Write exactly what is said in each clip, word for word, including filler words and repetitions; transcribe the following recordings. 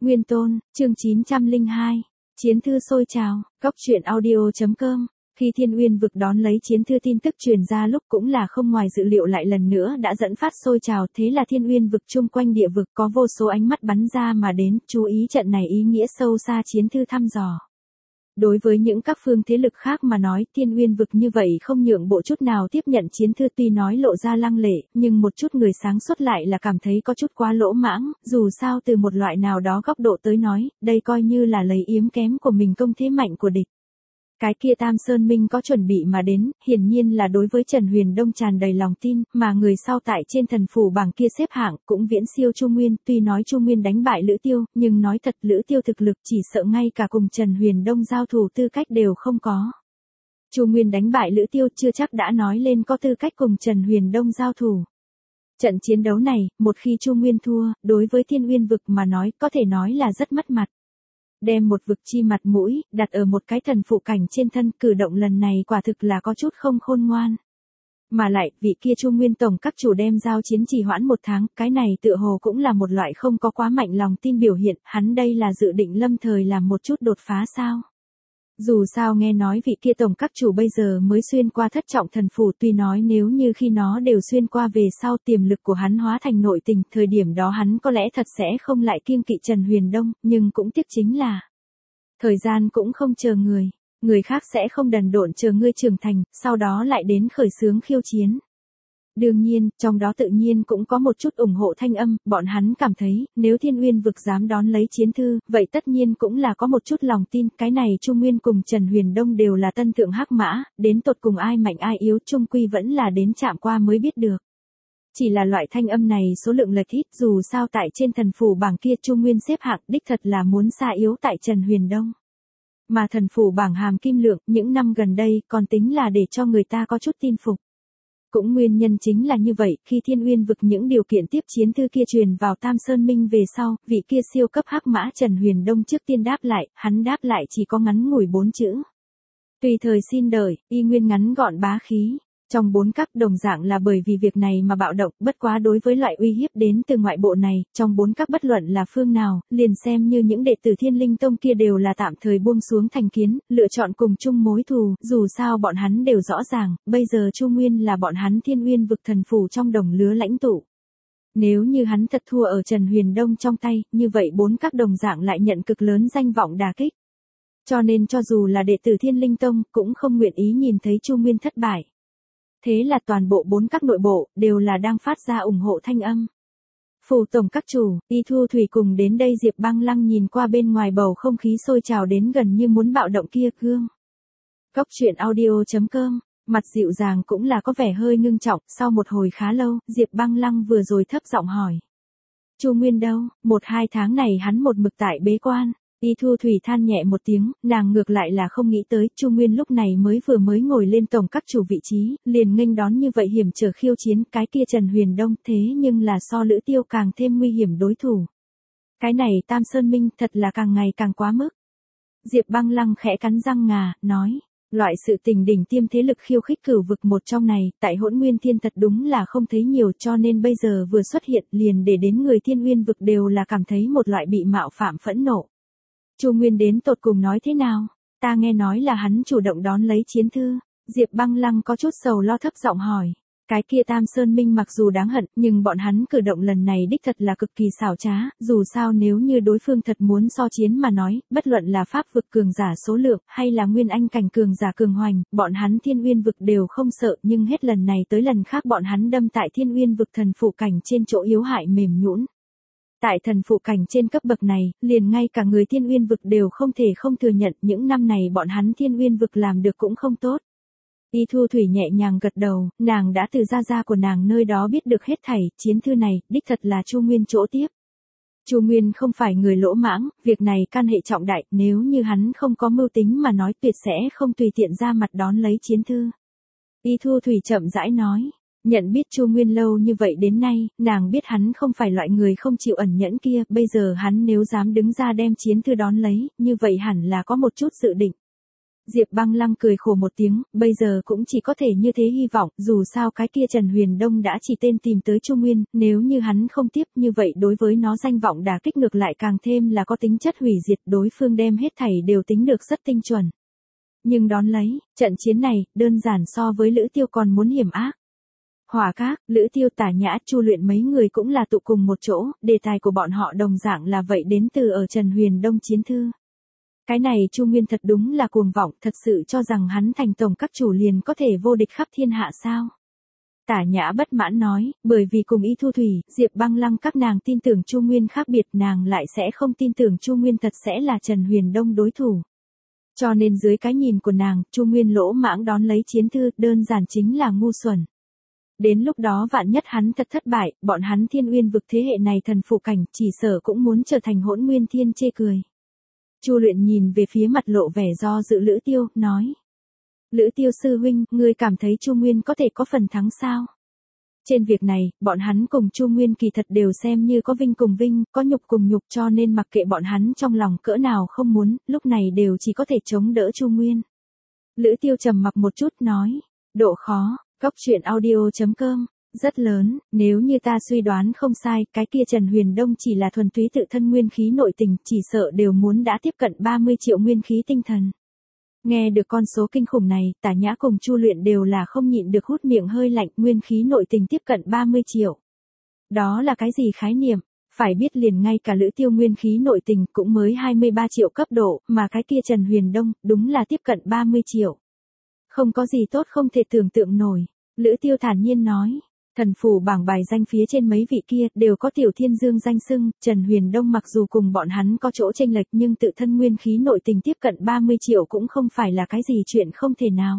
Nguyên Tôn, chương chín trăm lẻ hai. Chiến thư sôi trào, góc truyện audio chấm com. Khi Thiên Uyên vực đón lấy chiến thư tin tức truyền ra lúc cũng là không ngoài dự liệu lại lần nữa đã dẫn phát sôi trào, thế là Thiên Uyên vực chung quanh địa vực có vô số ánh mắt bắn ra mà đến, chú ý trận này ý nghĩa sâu xa chiến thư thăm dò. Đối với những các phương thế lực khác mà nói, Thiên Uyên vực như vậy không nhượng bộ chút nào tiếp nhận chiến thư, tuy nói lộ ra lăng lệ, nhưng một chút người sáng suốt lại là cảm thấy có chút quá lỗ mãng, dù sao từ một loại nào đó góc độ tới nói, đây coi như là lấy yếm kém của mình công thế mạnh của địch. Cái kia Tam Sơn Minh có chuẩn bị mà đến, hiển nhiên là đối với Trần Huyền Đông tràn đầy lòng tin, mà người sau tại trên thần phủ bảng kia xếp hạng cũng viễn siêu Chu Nguyên, tuy nói Chu Nguyên đánh bại Lữ Tiêu, nhưng nói thật Lữ Tiêu thực lực chỉ sợ ngay cả cùng Trần Huyền Đông giao thủ tư cách đều không có. Chu Nguyên đánh bại Lữ Tiêu chưa chắc đã nói lên có tư cách cùng Trần Huyền Đông giao thủ. Trận chiến đấu này, một khi Chu Nguyên thua, đối với Thiên Uyên vực mà nói có thể nói là rất mất mặt. Đem một vực chi mặt mũi, đặt ở một cái thần phụ cảnh trên thân, cử động lần này quả thực là có chút không khôn ngoan. Mà lại, vị kia Chu Nguyên tổng các chủ đem giao chiến trì hoãn một tháng, cái này tựa hồ cũng là một loại không có quá mạnh lòng tin biểu hiện, hắn đây là dự định lâm thời làm một chút đột phá sao. Dù sao nghe nói vị kia tổng các chủ bây giờ mới xuyên qua thất trọng thần phủ, tuy nói nếu như khi nó đều xuyên qua về sau tiềm lực của hắn hóa thành nội tình, thời điểm đó hắn có lẽ thật sẽ không lại kiêng kỵ Trần Huyền Đông, nhưng cũng tiếc chính là thời gian cũng không chờ người, người khác sẽ không đần độn chờ ngươi trưởng thành, sau đó lại đến khởi xướng khiêu chiến. Đương nhiên, trong đó tự nhiên cũng có một chút ủng hộ thanh âm, bọn hắn cảm thấy, nếu Thiên Uyên vực dám đón lấy chiến thư, vậy tất nhiên cũng là có một chút lòng tin, cái này Chu Nguyên cùng Trần Huyền Đông đều là tân thượng hắc mã, đến tột cùng ai mạnh ai yếu chung quy vẫn là đến chạm qua mới biết được. Chỉ là loại thanh âm này số lượng lệch ít, dù sao tại trên thần phủ bảng kia Chu Nguyên xếp hạng đích thật là muốn xa yếu tại Trần Huyền Đông. Mà thần phủ bảng hàm kim lượng, những năm gần đây còn tính là để cho người ta có chút tin phục. Cũng nguyên nhân chính là như vậy, khi Thiên Uyên vực những điều kiện tiếp chiến thư kia truyền vào Tam Sơn Minh về sau, vị kia siêu cấp hắc mã Trần Huyền Đông trước tiên đáp lại, hắn đáp lại chỉ có ngắn ngủi bốn chữ. Tùy thời xin đợi, y nguyên ngắn gọn bá khí. Trong bốn cấp đồng dạng là bởi vì việc này mà bạo động, bất quá đối với loại uy hiếp đến từ ngoại bộ này, trong bốn cấp bất luận là phương nào, liền xem như những đệ tử Thiên Linh Tông kia đều là tạm thời buông xuống thành kiến, lựa chọn cùng chung mối thù, dù sao bọn hắn đều rõ ràng, bây giờ Chu Nguyên là bọn hắn Thiên Uyên vực thần phủ trong đồng lứa lãnh tụ. Nếu như hắn thật thua ở Trần Huyền Đông trong tay, như vậy bốn cấp đồng dạng lại nhận cực lớn danh vọng đả kích. Cho nên cho dù là đệ tử Thiên Linh Tông, cũng không nguyện ý nhìn thấy Chu Nguyên thất bại. Thế là toàn bộ bốn các nội bộ, đều là đang phát ra ủng hộ thanh âm. Phủ tổng các chủ, Y Thu Thủy cùng đến đây Diệp Băng Lăng nhìn qua bên ngoài bầu không khí sôi trào đến gần như muốn bạo động kia gương. Góc truyện audio chấm com, mặt dịu dàng cũng là có vẻ hơi ngưng trọng, sau một hồi khá lâu, Diệp Băng Lăng vừa rồi thấp giọng hỏi. Chu Nguyên đâu, một hai tháng này hắn một mực tại bế quan. Y Thu Thủy than nhẹ một tiếng, nàng ngược lại là không nghĩ tới, Chu Nguyên lúc này mới vừa mới ngồi lên tổng các chủ vị trí, liền nghênh đón như vậy hiểm trở khiêu chiến, cái kia Trần Huyền Đông thế nhưng là so Lữ Tiêu càng thêm nguy hiểm đối thủ. Cái này Tam Sơn Minh thật là càng ngày càng quá mức. Diệp Băng Lăng khẽ cắn răng ngà, nói. Loại sự tình đỉnh tiêm thế lực khiêu khích cửu vực một trong này, tại Hỗn Nguyên Thiên thật đúng là không thấy nhiều, cho nên bây giờ vừa xuất hiện liền để đến người Thiên Uyên vực đều là cảm thấy một loại bị mạo phạm phẫn nộ. Chu Nguyên đến tột cùng nói thế nào? Ta nghe nói là hắn chủ động đón lấy chiến thư. Diệp Băng Lăng có chút sầu lo thấp giọng hỏi. Cái kia Tam Sơn Minh mặc dù đáng hận, nhưng bọn hắn cử động lần này đích thật là cực kỳ xảo trá, dù sao nếu như đối phương thật muốn so chiến mà nói, bất luận là pháp vực cường giả số lượng, hay là nguyên anh cảnh cường giả cường hoành, bọn hắn Thiên Uyên vực đều không sợ, nhưng hết lần này tới lần khác bọn hắn đâm tại Thiên Uyên vực thần phụ cảnh trên chỗ yếu hại mềm nhũn. Tại thần phụ cảnh trên cấp bậc này, liền ngay cả người Thiên Uyên vực đều không thể không thừa nhận những năm này bọn hắn Thiên Uyên vực làm được cũng không tốt. Y Thu Thủy nhẹ nhàng gật đầu, nàng đã từ gia gia của nàng nơi đó biết được hết thảy, chiến thư này, đích thật là Chu Nguyên chỗ tiếp. Chu Nguyên không phải người lỗ mãng, việc này can hệ trọng đại, nếu như hắn không có mưu tính mà nói tuyệt sẽ không tùy tiện ra mặt đón lấy chiến thư. Y Thu Thủy chậm rãi nói. Nhận biết Chu Nguyên lâu như vậy đến nay, nàng biết hắn không phải loại người không chịu ẩn nhẫn kia, bây giờ hắn nếu dám đứng ra đem chiến thư đón lấy, như vậy hẳn là có một chút dự định. Diệp Băng Lăng cười khổ một tiếng, bây giờ cũng chỉ có thể như thế hy vọng, dù sao cái kia Trần Huyền Đông đã chỉ tên tìm tới Chu Nguyên, nếu như hắn không tiếp như vậy đối với nó danh vọng đả kích ngược lại càng thêm là có tính chất hủy diệt, đối phương đem hết thảy đều tính được rất tinh chuẩn. Nhưng đón lấy, trận chiến này, đơn giản so với Lữ Tiêu còn muốn hiểm ác. Hỏa Các, Lữ Tiêu, Tả Nhã, Chu Luyện mấy người cũng là tụ cùng một chỗ, đề tài của bọn họ đồng dạng là vậy đến từ ở Trần Huyền Đông chiến thư. Cái này Chu Nguyên thật đúng là cuồng vọng, thật sự cho rằng hắn thành tổng các chủ liền có thể vô địch khắp thiên hạ sao. Tả Nhã bất mãn nói, bởi vì cùng Y Thu Thủy, Diệp Băng Lăng các nàng tin tưởng Chu Nguyên khác biệt, nàng lại sẽ không tin tưởng Chu Nguyên thật sẽ là Trần Huyền Đông đối thủ. Cho nên dưới cái nhìn của nàng, Chu Nguyên lỗ mãng đón lấy chiến thư, đơn giản chính là ngu xuẩn. Đến lúc đó vạn nhất hắn thật thất bại, bọn hắn Thiên Uyên vực thế hệ này thần phụ cảnh, chỉ sợ cũng muốn trở thành Hỗn Nguyên Thiên chê cười. Chu Luyện nhìn về phía mặt lộ vẻ do dự Lữ Tiêu, nói. Lữ Tiêu sư huynh, ngươi cảm thấy Chu Nguyên có thể có phần thắng sao? Trên việc này, bọn hắn cùng Chu Nguyên kỳ thật đều xem như có vinh cùng vinh, có nhục cùng nhục, cho nên mặc kệ bọn hắn trong lòng cỡ nào không muốn, lúc này đều chỉ có thể chống đỡ Chu Nguyên. Lữ Tiêu trầm mặc một chút nói, độ khó, Cốc Truyện Audio chấm com, rất lớn, nếu như ta suy đoán không sai, cái kia Trần Huyền Đông chỉ là thuần túy tự thân nguyên khí nội tình, chỉ sợ đều muốn đã tiếp cận ba mươi triệu nguyên khí tinh thần. Nghe được con số kinh khủng này, Tả Nhã cùng Chu Luyện đều là không nhịn được hút miệng hơi lạnh, nguyên khí nội tình tiếp cận ba mươi triệu. Đó là cái gì khái niệm? Phải biết liền ngay cả Lữ Tiêu nguyên khí nội tình cũng mới hai mươi ba triệu cấp độ, mà cái kia Trần Huyền Đông, đúng là tiếp cận ba mươi triệu. Không có gì tốt không thể tưởng tượng nổi. Lữ Tiêu thản nhiên nói. Thần phủ bảng bài danh phía trên mấy vị kia đều có tiểu thiên dương danh xưng, Trần Huyền Đông mặc dù cùng bọn hắn có chỗ chênh lệch nhưng tự thân nguyên khí nội tình tiếp cận ba mươi triệu cũng không phải là cái gì chuyện không thể nào.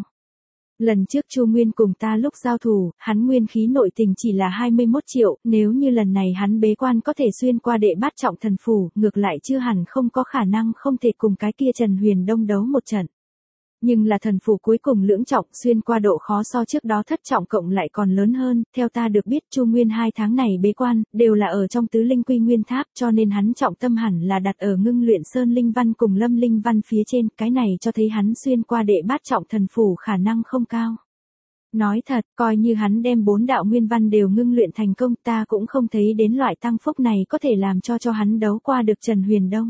Lần trước Chu Nguyên cùng ta lúc giao thủ, hắn nguyên khí nội tình chỉ là hai mươi mốt triệu, nếu như lần này hắn bế quan có thể xuyên qua đệ bát trọng thần phủ, ngược lại chưa hẳn không có khả năng không thể cùng cái kia Trần Huyền Đông đấu một trận. Nhưng là thần phù cuối cùng lưỡng trọng, xuyên qua độ khó so trước đó thất trọng cộng lại còn lớn hơn, theo ta được biết Chu Nguyên hai tháng này bế quan, đều là ở trong tứ linh quy nguyên tháp, cho nên hắn trọng tâm hẳn là đặt ở ngưng luyện sơn linh văn cùng lâm linh văn phía trên, cái này cho thấy hắn xuyên qua đệ bát trọng thần phù khả năng không cao. Nói thật, coi như hắn đem bốn đạo nguyên văn đều ngưng luyện thành công, ta cũng không thấy đến loại tăng phúc này có thể làm cho cho hắn đấu qua được Trần Huyền Đông.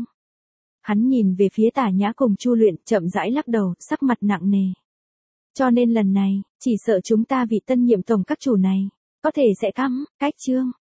Hắn nhìn về phía Tả Nhã cùng Chu Luyện, chậm rãi lắc đầu, sắc mặt nặng nề. Cho nên lần này, chỉ sợ chúng ta vị tân nhiệm tổng các chủ này, có thể sẽ cắm, cách chương.